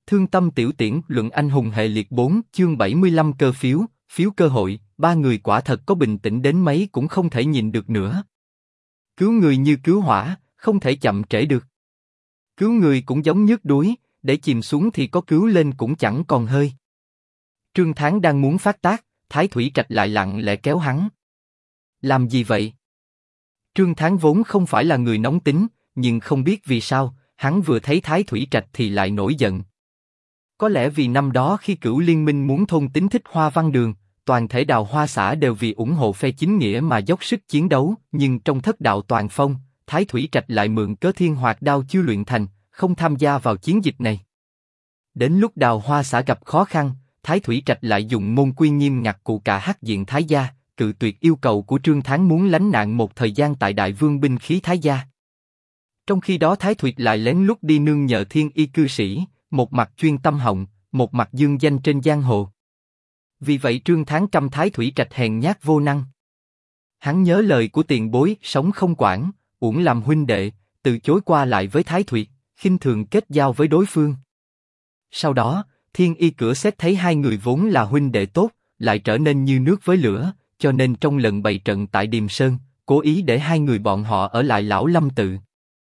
Thương tâm tiểu tiễn luận anh hùng hệ liệt 4 chương 75 cơ phiếu, phiếu cơ hội, ba người quả thật có bình tĩnh đến mấy cũng không thể nhìn được nữa. Cứu người như cứu hỏa, không thể chậm trễ được. Cứu người cũng giống nước đuối, để chìm xuống thì có cứu lên cũng chẳng còn hơi. Trương Thán đang muốn phát tác, Thái Thủy Trạch lại lặng lẽ kéo hắn. Làm gì vậy? Trương Thán vốn không phải là người nóng tính, nhưng không biết vì sao, hắn vừa thấy Thái Thủy Trạch thì lại nổi giận. Có lẽ vì năm đó khi Cửu Liên Minh muốn thôn tính Thích Hoa Văn Đường, toàn thể Đào Hoa xã đều vì ủng hộ phe chính nghĩa mà dốc sức chiến đấu, nhưng trong thất đạo toàn phong, Thái Thủy Trạch lại mượn cớ Thiên Hoạt Đao chưa luyện thành, không tham gia vào chiến dịch này. Đến lúc Đào Hoa xã gặp khó khăn, Thái Thủy Trạch lại dùng môn quy nghiêm ngặt cụ cả Hắc Diện Thái gia, cự tuyệt yêu cầu của Trương Thán muốn lánh nạn một thời gian tại Đại Vương binh khí Thái gia. Trong khi đó Thái Thủy lại lén lút đi nương nhờ Thiên Y cư sĩ, một mặt chuyên tâm họng, một mặt dương danh trên giang hồ. Vì vậy Trương Thán căm Thái Thủy Trạch hèn nhát vô năng. Hắn nhớ lời của tiền bối, sống không quản, uổng làm huynh đệ, từ chối qua lại với Thái Thủy, khinh thường kết giao với đối phương. Sau đó, Thiên Y cửa xét thấy hai người vốn là huynh đệ tốt, lại trở nên như nước với lửa, cho nên trong lần bày trận tại Điềm Sơn, cố ý để hai người bọn họ ở lại Lão Lâm tự.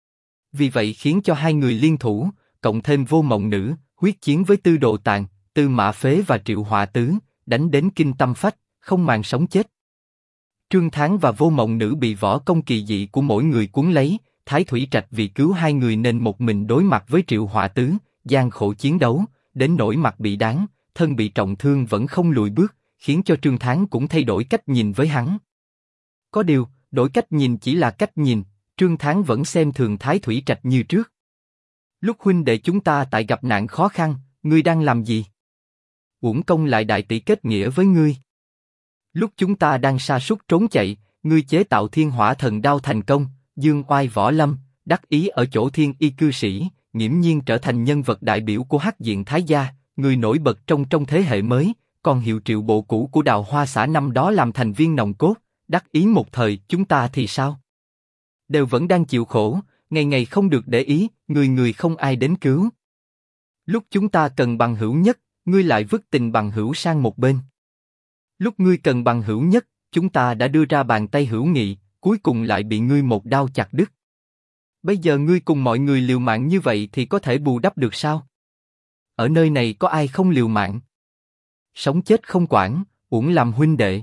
Vì vậy khiến cho hai người liên thủ, cộng thêm Vô Mộng Nữ, huyết chiến với Tư Đồ Tàng, Tư Mã Phế và Triệu Họa Tứ, đánh đến kinh tâm phách, không màng sống chết. Trương Thán và Vô Mộng Nữ bị võ công kỳ dị của mỗi người cuốn lấy, Thái Thủy Trạch vì cứu hai người nên một mình đối mặt với Triệu Họa Tứ, gian khổ chiến đấu, đến nỗi mặt bị đáng, thân bị trọng thương vẫn không lùi bước, khiến cho Trương Thán cũng thay đổi cách nhìn với hắn. Có điều, đổi cách nhìn chỉ là cách nhìn, Trương Thán vẫn xem thường Thái Thủy Trạch như trước. Lúc huynh đệ chúng ta tại gặp nạn khó khăn, ngươi đang làm gì? Uổng công lại đại tỷ kết nghĩa với ngươi. Lúc chúng ta đang sa sút trốn chạy, ngươi chế tạo Thiên Hỏa Thần Đao thành công, dương oai võ lâm, đắc ý ở chỗ Thiên Y cư sĩ, nghiễm nhiên trở thành nhân vật đại biểu của Hắc Diện Thái gia, người nổi bật trong thế hệ mới, còn hiệu triệu bộ cũ của Đào Hoa xã năm đó làm thành viên nòng cốt, đắc ý một thời, chúng ta thì sao? Đều vẫn đang chịu khổ, ngày ngày không được để ý, người người không ai đến cứu. Lúc chúng ta cần bằng hữu nhất, ngươi lại vứt tình bằng hữu sang một bên. Lúc ngươi cần bằng hữu nhất, chúng ta đã đưa ra bàn tay hữu nghị, cuối cùng lại bị ngươi một đao chặt đứt. Bây giờ ngươi cùng mọi người liều mạng như vậy thì có thể bù đắp được sao? Ở nơi này có ai không liều mạng? Sống chết không quản, uổng làm huynh đệ.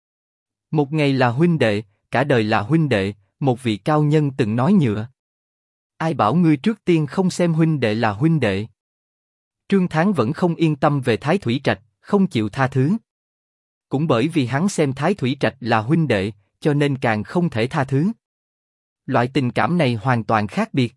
Một ngày là huynh đệ, cả đời là huynh đệ, một vị cao nhân từng nói nhựa. Ai bảo ngươi trước tiên không xem huynh đệ là huynh đệ? Trương Thán vẫn không yên tâm về Thái Thủy Trạch, không chịu tha thứ. Cũng bởi vì hắn xem Thái Thủy Trạch là huynh đệ, cho nên càng không thể tha thứ. Loại tình cảm này hoàn toàn khác biệt.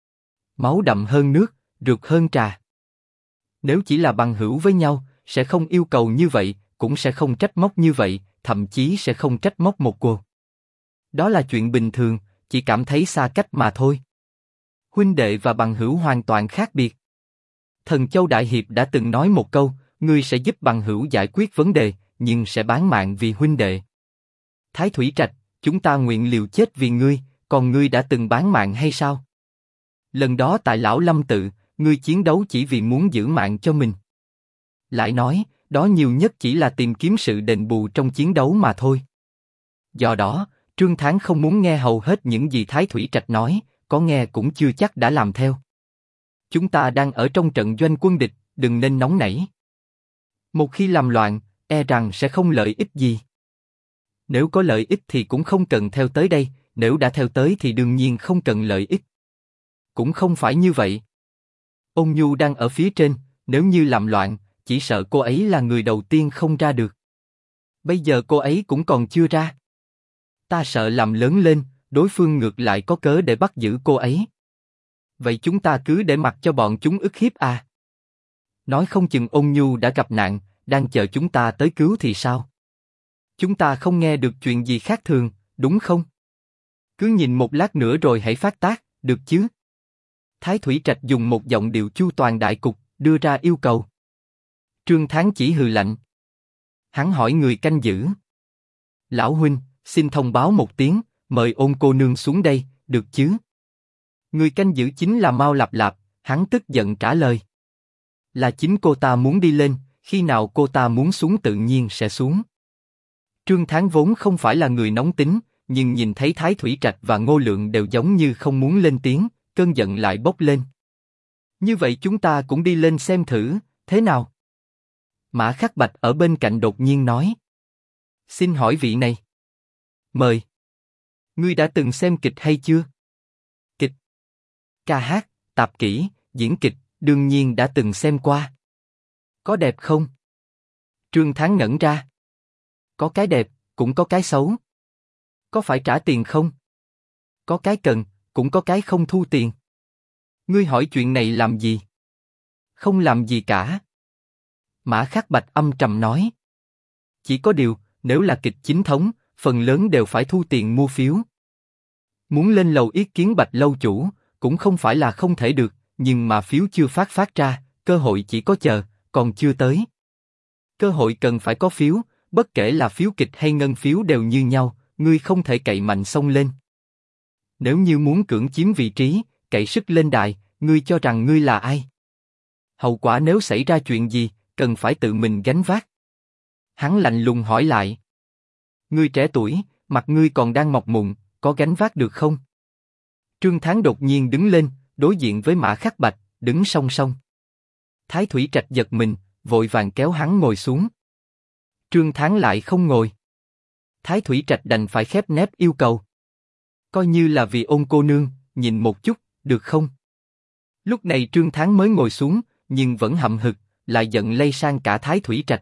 Máu đậm hơn nước, rượt hơn trà. Nếu chỉ là bằng hữu với nhau, sẽ không yêu cầu như vậy, cũng sẽ không trách móc như vậy, thậm chí sẽ không trách móc một cuộc. Đó là chuyện bình thường, chỉ cảm thấy xa cách mà thôi. Huynh đệ và bằng hữu hoàn toàn khác biệt. Thần Châu Đại Hiệp đã từng nói một câu, ngươi sẽ giúp bằng hữu giải quyết vấn đề, nhưng sẽ bán mạng vì huynh đệ. Thái Thủy Trạch, chúng ta nguyện liều chết vì ngươi, còn ngươi đã từng bán mạng hay sao? Lần đó tại Lão Lâm tự, ngươi chiến đấu chỉ vì muốn giữ mạng cho mình. Lại nói, đó nhiều nhất chỉ là tìm kiếm sự đền bù trong chiến đấu mà thôi. Do đó, Trương Thán không muốn nghe hầu hết những gì Thái Thủy Trạch nói, có nghe cũng chưa chắc đã làm theo. Chúng ta đang ở trong trận doanh quân địch, đừng nên nóng nảy. Một khi làm loạn, e rằng sẽ không lợi ích gì. Nếu có lợi ích thì cũng không cần theo tới đây, nếu đã theo tới thì đương nhiên không cần lợi ích. Cũng không phải như vậy. Ôn Nhu đang ở phía trên, nếu như làm loạn, chỉ sợ cô ấy là người đầu tiên không ra được. Bây giờ cô ấy cũng còn chưa ra. Ta sợ làm lớn lên, đối phương ngược lại có cớ để bắt giữ cô ấy. Vậy chúng ta cứ để mặc cho bọn chúng ức hiếp à? Nói không chừng Ôn Nhu đã gặp nạn, đang chờ chúng ta tới cứu thì sao? Chúng ta không nghe được chuyện gì khác thường, đúng không? Cứ nhìn một lát nữa rồi hãy phát tác, được chứ? Thái Thủy Trạch dùng một giọng điệu chu toàn đại cục, đưa ra yêu cầu. Trương Thán chỉ hừ lạnh. Hắn hỏi người canh giữ. Lão huynh, xin thông báo một tiếng, mời Ôn cô nương xuống đây, được chứ? Người canh giữ chính là Mao Lạp Lạp, hắn tức giận trả lời. Là chính cô ta muốn đi lên, khi nào cô ta muốn xuống tự nhiên sẽ xuống. Trương Thán vốn không phải là người nóng tính, nhưng nhìn thấy Thái Thủy Trạch và Ngô Lượng đều giống như không muốn lên tiếng, cơn giận lại bốc lên. Như vậy chúng ta cũng đi lên xem thử, thế nào? Mã Khắc Bạch ở bên cạnh đột nhiên nói. Xin hỏi vị này. Mời. Ngươi đã từng xem kịch hay chưa? Kịch, ca hát, tạp kỹ, diễn kịch, đương nhiên đã từng xem qua. Có đẹp không? Trương Thán ngẩn ra. Có cái đẹp, cũng có cái xấu. Có phải trả tiền không? Có cái cần, cũng có cái không thu tiền. Ngươi hỏi chuyện này làm gì? Không làm gì cả. Mã Khắc Bạch âm trầm nói. Chỉ có điều, nếu là kịch chính thống, phần lớn đều phải thu tiền mua phiếu. Muốn lên lầu yết kiến Bạch lâu chủ, cũng không phải là không thể được, nhưng mà phiếu chưa phát ra, cơ hội chỉ có chờ, còn chưa tới. Cơ hội cần phải có phiếu, bất kể là phiếu kịch hay ngân phiếu đều như nhau, ngươi không thể cậy mạnh xông lên. Nếu như muốn cưỡng chiếm vị trí, cậy sức lên đài, ngươi cho rằng ngươi là ai? Hậu quả nếu xảy ra chuyện gì, cần phải tự mình gánh vác. Hắn lạnh lùng hỏi lại. Ngươi trẻ tuổi, mặt ngươi còn đang mọc mụn, có gánh vác được không? Trương Thán đột nhiên đứng lên, đối diện với Mã Khắc Bạch, đứng song song. Thái Thủy Trạch giật mình, vội vàng kéo hắn ngồi xuống. Trương Thán lại không ngồi. Thái Thủy Trạch đành phải khép nép yêu cầu. Coi như là vì Ôn cô nương, nhìn một chút, được không? Lúc này Trương Thán mới ngồi xuống, nhưng vẫn hậm hực, lại giận lây sang cả Thái Thủy Trạch.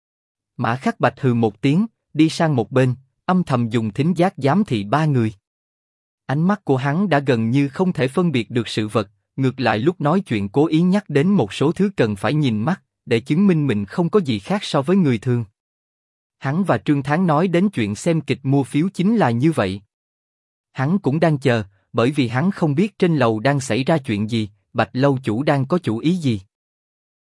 Mã Khắc Bạch hừ một tiếng, đi sang một bên, âm thầm dùng thính giác giám thị ba người. Ánh mắt của hắn đã gần như không thể phân biệt được sự vật, ngược lại lúc nói chuyện cố ý nhắc đến một số thứ cần phải nhìn mắt, để chứng minh mình không có gì khác so với người thường. Hắn và Trương Thán nói đến chuyện xem kịch mua phiếu chính là như vậy. Hắn cũng đang chờ, bởi vì hắn không biết trên lầu đang xảy ra chuyện gì, Bạch lâu chủ đang có chủ ý gì.